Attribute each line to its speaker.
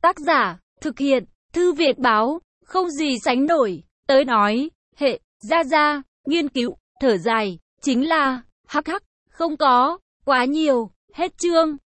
Speaker 1: Tác giả, thực hiện, Thư viện báo, không gì sánh nổi. Tới nói, hệ, ra, nghiên cứu, thở dài, chính là, hắc hắc, không có, quá nhiều, hết chương.